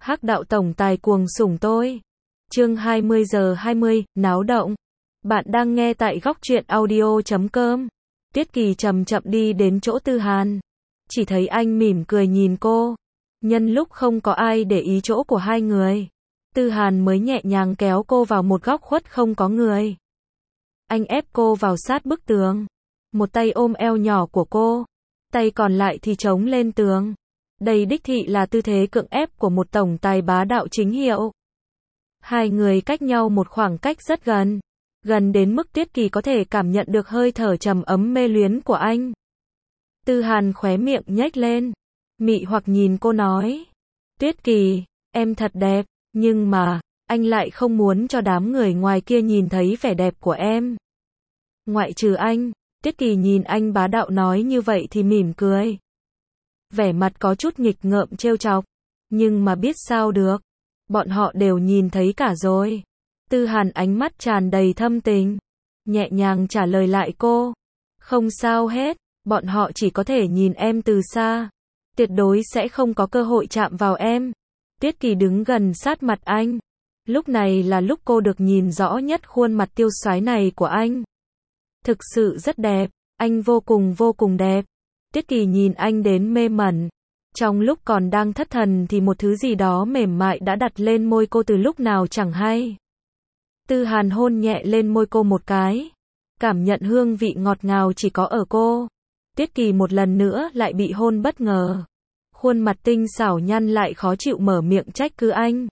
Hắc đạo tổng tài cuồng sủng tôi. Chương 20:20, náo động. Bạn đang nghe tại góc truyện audio.com. Tiết Kỳ chậm chậm đi đến chỗ Tư Hàn. Chỉ thấy anh mỉm cười nhìn cô. Nhân lúc không có ai để ý chỗ của hai người, Tư Hàn mới nhẹ nhàng kéo cô vào một góc khuất không có người. Anh ép cô vào sát bức tường. Một tay ôm eo nhỏ của cô, tay còn lại thì chống lên tường. Đây đích thị là tư thế cưỡng ép của một tổng tài bá đạo chính hiệu. Hai người cách nhau một khoảng cách rất gần. Gần đến mức Tiết Kỳ có thể cảm nhận được hơi thở trầm ấm mê luyến của anh. Tư Hàn khóe miệng nhếch lên, mị hoặc nhìn cô nói. Tiết Kỳ, em thật đẹp, nhưng mà, anh lại không muốn cho đám người ngoài kia nhìn thấy vẻ đẹp của em. Ngoại trừ anh, Tiết Kỳ nhìn anh bá đạo nói như vậy thì mỉm cười. Vẻ mặt có chút nghịch ngợm trêu chọc, nhưng mà biết sao được. Bọn họ đều nhìn thấy cả rồi. Tư Hàn ánh mắt tràn đầy thâm tình, nhẹ nhàng trả lời lại cô. Không sao hết, bọn họ chỉ có thể nhìn em từ xa. Tuyệt đối sẽ không có cơ hội chạm vào em. Tiết Kỳ đứng gần sát mặt anh. Lúc này là lúc cô được nhìn rõ nhất khuôn mặt tiêu xoái này của anh. Thực sự rất đẹp, anh vô cùng đẹp. Tiết Kỳ nhìn anh đến mê mẩn. Trong lúc còn đang thất thần thì một thứ gì đó mềm mại đã đặt lên môi cô từ lúc nào chẳng hay. Tư Hàn hôn nhẹ lên môi cô một cái. Cảm nhận hương vị ngọt ngào chỉ có ở cô. Tiết Kỳ một lần nữa lại bị hôn bất ngờ. Khuôn mặt tinh xảo nhăn lại khó chịu mở miệng trách cứ anh.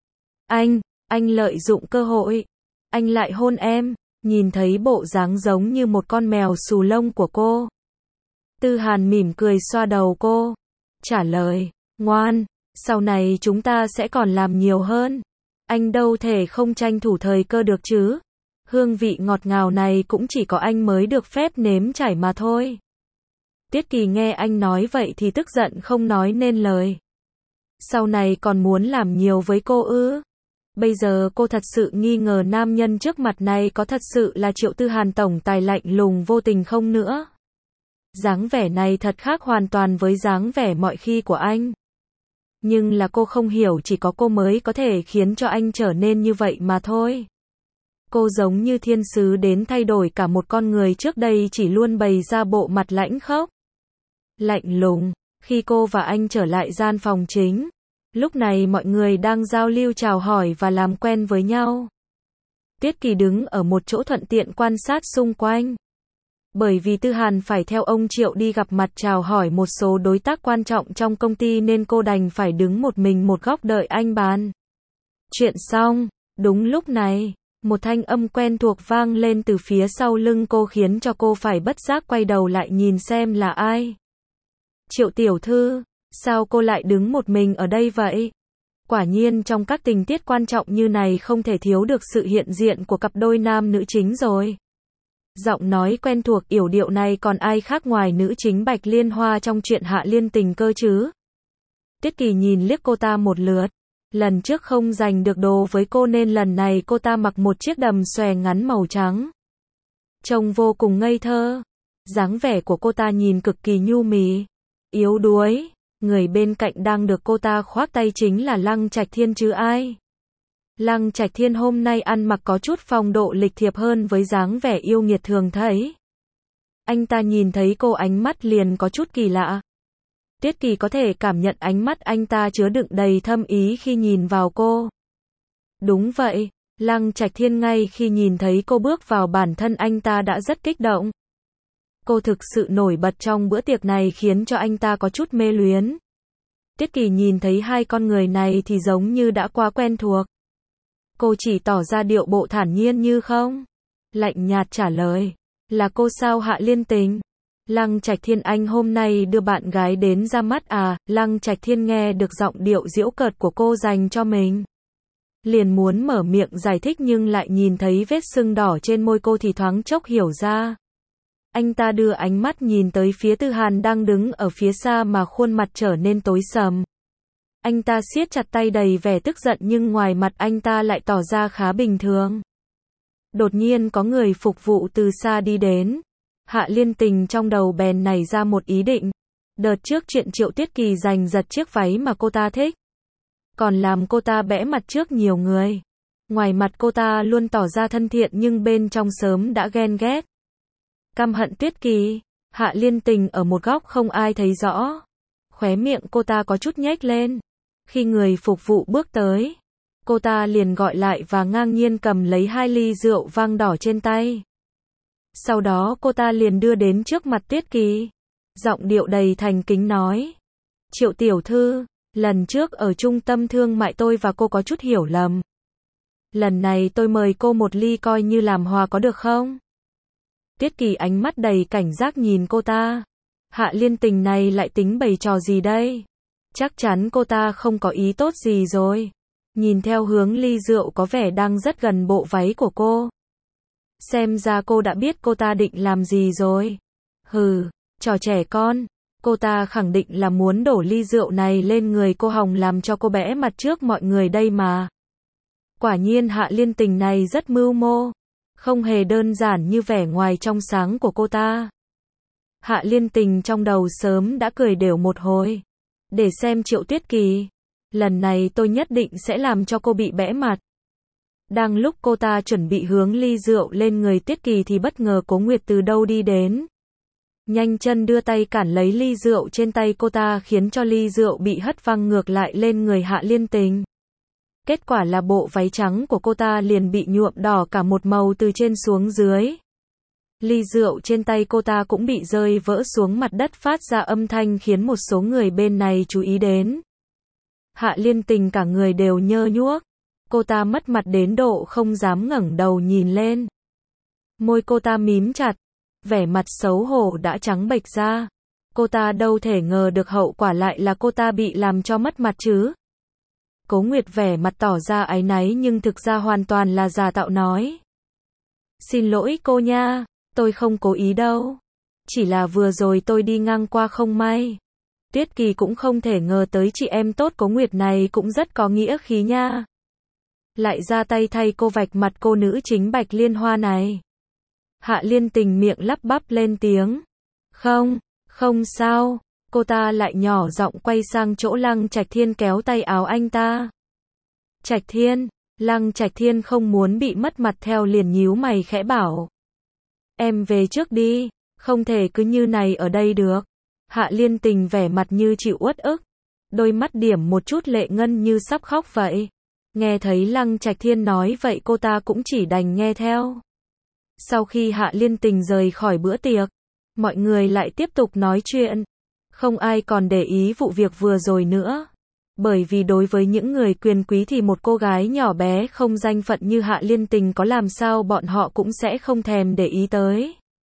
Anh lợi dụng cơ hội. Anh lại hôn em. Nhìn thấy bộ dáng giống như một con mèo xù lông của cô. Tư Hàn mỉm cười xoa đầu cô. Trả lời, ngoan, sau này chúng ta sẽ còn làm nhiều hơn. Anh đâu thể không tranh thủ thời cơ được chứ. Hương vị ngọt ngào này cũng chỉ có anh mới được phép nếm trải mà thôi. Tiết Kỳ nghe anh nói vậy thì tức giận không nói nên lời. Sau này còn muốn làm nhiều với cô ư? Bây giờ cô thật sự nghi ngờ nam nhân trước mặt này có thật sự là Triệu Tư Hàn tổng tài lạnh lùng vô tình không nữa. Dáng vẻ này thật khác hoàn toàn với dáng vẻ mọi khi của anh. Nhưng là cô không hiểu chỉ có cô mới có thể khiến cho anh trở nên như vậy mà thôi. Cô giống như thiên sứ đến thay đổi cả một con người trước đây chỉ luôn bày ra bộ mặt lãnh khốc, lạnh lùng. Khi cô và anh trở lại gian phòng chính, lúc này mọi người đang giao lưu chào hỏi và làm quen với nhau. Tiết Kỳ đứng ở một chỗ thuận tiện quan sát xung quanh. Bởi vì Tư Hàn phải theo ông Triệu đi gặp mặt chào hỏi một số đối tác quan trọng trong công ty nên cô đành phải đứng một mình một góc đợi anh bàn chuyện xong. Đúng lúc này, một thanh âm quen thuộc vang lên từ phía sau lưng cô khiến cho cô phải bất giác quay đầu lại nhìn xem là ai. Triệu tiểu thư, sao cô lại đứng một mình ở đây vậy? Quả nhiên trong các tình tiết quan trọng như này không thể thiếu được sự hiện diện của cặp đôi nam nữ chính rồi. Giọng nói quen thuộc yểu điệu này còn ai khác ngoài nữ chính Bạch Liên Hoa trong truyện Hạ Liên Tình cơ chứ? Tiết Kỳ nhìn liếc cô ta một lượt. Lần trước không giành được đồ với cô nên lần này cô ta mặc một chiếc đầm xòe ngắn màu trắng. Trông vô cùng ngây thơ. Dáng vẻ của cô ta nhìn cực kỳ nhu mì, yếu đuối. Người bên cạnh đang được cô ta khoác tay chính là Lăng Trạch Thiên chứ ai. Lăng Trạch Thiên hôm nay ăn mặc có chút phong độ lịch thiệp hơn với dáng vẻ yêu nghiệt thường thấy. Anh ta nhìn thấy cô ánh mắt liền có chút kỳ lạ. Tiết Kỳ có thể cảm nhận ánh mắt anh ta chứa đựng đầy thâm ý khi nhìn vào cô. Đúng vậy, Lăng Trạch Thiên ngay khi nhìn thấy cô bước vào bản thân anh ta đã rất kích động. Cô thực sự nổi bật trong bữa tiệc này khiến cho anh ta có chút mê luyến. Tiết Kỳ nhìn thấy hai con người này thì giống như đã quá quen thuộc. Cô chỉ tỏ ra điệu bộ thản nhiên như không. Lạnh nhạt trả lời. Là cô sao Hạ Liên Tình? Lăng Trạch Thiên anh hôm nay đưa bạn gái đến ra mắt à? Lăng Trạch Thiên nghe được giọng điệu giễu cợt của cô dành cho mình. Liền muốn mở miệng giải thích nhưng lại nhìn thấy vết sưng đỏ trên môi cô thì thoáng chốc hiểu ra. Anh ta đưa ánh mắt nhìn tới phía Tư Hàn đang đứng ở phía xa mà khuôn mặt trở nên tối sầm. Anh ta siết chặt tay đầy vẻ tức giận nhưng ngoài mặt anh ta lại tỏ ra khá bình thường. Đột nhiên có người phục vụ từ xa đi đến. Hạ Liên Tình trong đầu bèn nảy ra một ý định. Đợt trước chuyện Triệu Tiết Kỳ giành giật chiếc váy mà cô ta thích. còn làm cô ta bẽ mặt trước nhiều người. Ngoài mặt cô ta luôn tỏ ra thân thiện nhưng bên trong sớm đã ghen ghét. Căm hận Tuyết Kỳ. Hạ Liên Tình ở một góc không ai thấy rõ. Khóe miệng cô ta có chút nhếch lên. Khi người phục vụ bước tới, cô ta liền gọi lại và ngang nhiên cầm lấy 2 ly rượu vang đỏ trên tay. Sau đó cô ta liền đưa đến trước mặt Tuyết Kỳ. Giọng điệu đầy thành kính nói. Triệu tiểu thư, lần trước ở trung tâm thương mại tôi và cô có chút hiểu lầm. Lần này tôi mời cô một ly coi như làm hòa có được không? Tuyết Kỳ ánh mắt đầy cảnh giác nhìn cô ta. Hạ Liên Tình này lại tính bày trò gì đây? Chắc chắn cô ta không có ý tốt gì rồi. Nhìn theo hướng ly rượu có vẻ đang rất gần bộ váy của cô. Xem ra cô đã biết cô ta định làm gì rồi. Hừ, trò trẻ con. Cô ta khẳng định là muốn đổ ly rượu này lên người cô Hồng làm cho cô bẽ mặt trước mọi người đây mà. Quả nhiên Hạ Liên Tình này rất mưu mô. Không hề đơn giản như vẻ ngoài trong sáng của cô ta. Hạ Liên Tình trong đầu sớm đã cười đều một hồi. Để xem Triệu Tuyết Kỳ. Lần này tôi nhất định sẽ làm cho cô bị bẽ mặt. Đang lúc cô ta chuẩn bị hướng ly rượu lên người Tuyết Kỳ thì bất ngờ Cố Nguyệt từ đâu đi đến. Nhanh chân đưa tay cản lấy ly rượu trên tay cô ta khiến cho ly rượu bị hất văng ngược lại lên người Hạ Liên Tình. Kết quả là bộ váy trắng của cô ta liền bị nhuộm đỏ cả một màu từ trên xuống dưới. Ly rượu trên tay cô ta cũng bị rơi vỡ xuống mặt đất phát ra âm thanh khiến một số người bên này chú ý đến. Hạ Liên Tình cả người đều nhơ nhuốc. Cô ta mất mặt đến độ không dám ngẩng đầu nhìn lên. Môi cô ta mím chặt. Vẻ mặt xấu hổ đã trắng bệch ra. Cô ta đâu thể ngờ được hậu quả lại là cô ta bị làm cho mất mặt chứ. Cố Nguyệt vẻ mặt tỏ ra áy náy nhưng thực ra hoàn toàn là giả tạo nói. Xin lỗi cô nha, tôi không cố ý đâu. Chỉ là vừa rồi tôi đi ngang qua không may. Tuyết Kỳ cũng không thể ngờ tới chị em tốt Cố Nguyệt này cũng rất có nghĩa khí nha. Lại ra tay thay cô vạch mặt cô nữ chính Bạch Liên Hoa này. Hạ Liên Tình miệng lắp bắp lên tiếng. Không sao. Cô ta lại nhỏ giọng quay sang chỗ Lăng Trạch Thiên kéo tay áo anh ta. Trạch Thiên. Lăng Trạch Thiên không muốn bị mất mặt theo liền nhíu mày khẽ bảo. Em về trước đi, không thể cứ như này ở đây được. Hạ Liên Tình vẻ mặt như chịu uất ức. Đôi mắt điểm một chút lệ ngân như sắp khóc vậy. Nghe thấy Lăng Trạch Thiên nói vậy cô ta cũng chỉ đành nghe theo. Sau khi Hạ Liên Tình rời khỏi bữa tiệc, mọi người lại tiếp tục nói chuyện. Không ai còn để ý vụ việc vừa rồi nữa. Bởi vì đối với những người quyền quý thì một cô gái nhỏ bé không danh phận như Hạ Liên Tình có làm sao bọn họ cũng sẽ không thèm để ý tới.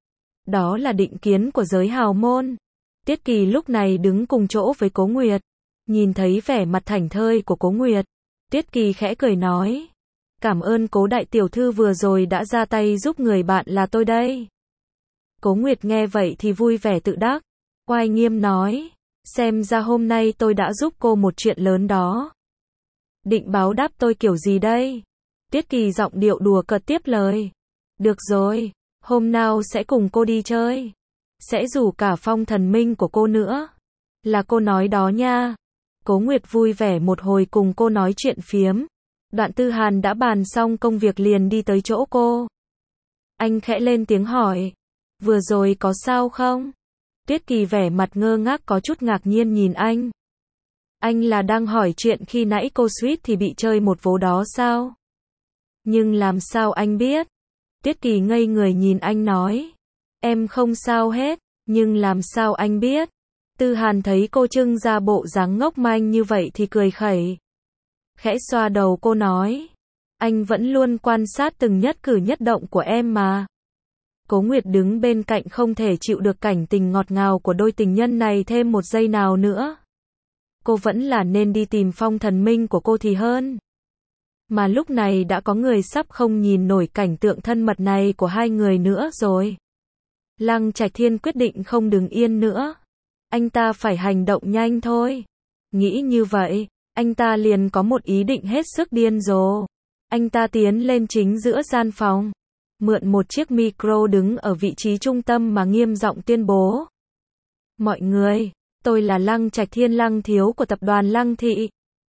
Đó là định kiến của giới hào môn. Tiết Kỳ lúc này đứng cùng chỗ với Cố Nguyệt. Nhìn thấy vẻ mặt thảnh thơi của Cố Nguyệt, Tiết Kỳ khẽ cười nói. Cảm ơn Cố đại tiểu thư vừa rồi đã ra tay giúp người bạn là tôi đây. Cố Nguyệt nghe vậy thì vui vẻ tự đắc. Oai nghiêm nói. Xem ra hôm nay tôi đã giúp cô một chuyện lớn đó. Định báo đáp tôi kiểu gì đây? Tiết Kỳ giọng điệu đùa cợt tiếp lời. Được rồi, hôm nào sẽ cùng cô đi chơi. Sẽ rủ cả Phong Thần Minh của cô nữa. Là cô nói đó nha. Cố Nguyệt vui vẻ một hồi cùng cô nói chuyện phiếm. Đoạn Tư Hàn đã bàn xong công việc liền đi tới chỗ cô. Anh khẽ lên tiếng hỏi. Vừa rồi có sao không? Tuyết Kỳ vẻ mặt ngơ ngác có chút ngạc nhiên nhìn anh. Anh là đang hỏi chuyện khi nãy cô suýt thì bị chơi một vố đó sao? Nhưng làm sao anh biết? Tuyết Kỳ ngây người nhìn anh nói. Em không sao hết, nhưng làm sao anh biết? Tư Hàn thấy cô trưng ra bộ dáng ngốc manh như vậy thì cười khẩy. Khẽ xoa đầu cô nói. Anh vẫn luôn quan sát từng nhất cử nhất động của em mà. Cố Nguyệt đứng bên cạnh không thể chịu được cảnh tình ngọt ngào của đôi tình nhân này thêm một giây nào nữa. Cô vẫn là nên đi tìm Phong Thần Minh của cô thì hơn. Mà lúc này đã có người sắp không nhìn nổi cảnh tượng thân mật này của hai người nữa rồi. Lăng Trạch Thiên quyết định không đứng yên nữa. Anh ta phải hành động nhanh thôi. Nghĩ như vậy, anh ta liền có một ý định hết sức điên rồ. Anh ta tiến lên chính giữa gian phòng. Mượn một chiếc micro đứng ở vị trí trung tâm mà nghiêm giọng tuyên bố. Mọi người, tôi là Lăng Trạch Thiên Lăng Thiếu của tập đoàn Lăng Thị.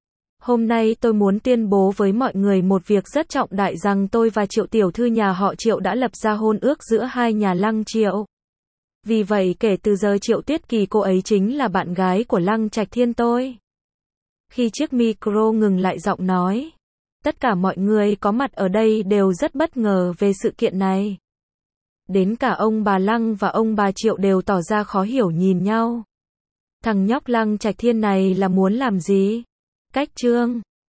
Hôm nay tôi muốn tuyên bố với mọi người một việc rất trọng đại rằng tôi và Triệu tiểu thư nhà họ Triệu đã lập ra hôn ước giữa hai nhà Lăng Triệu. Vì vậy kể từ giờ Triệu Tuyết Kỳ cô ấy chính là bạn gái của Lăng Trạch Thiên tôi. Khi chiếc micro ngừng lại giọng nói. Tất cả mọi người có mặt ở đây đều rất bất ngờ về sự kiện này. Đến cả ông bà Lăng và ông bà Triệu đều tỏ ra khó hiểu nhìn nhau. Thằng nhóc Lăng Trạch Thiên này là muốn làm gì? Cách Trương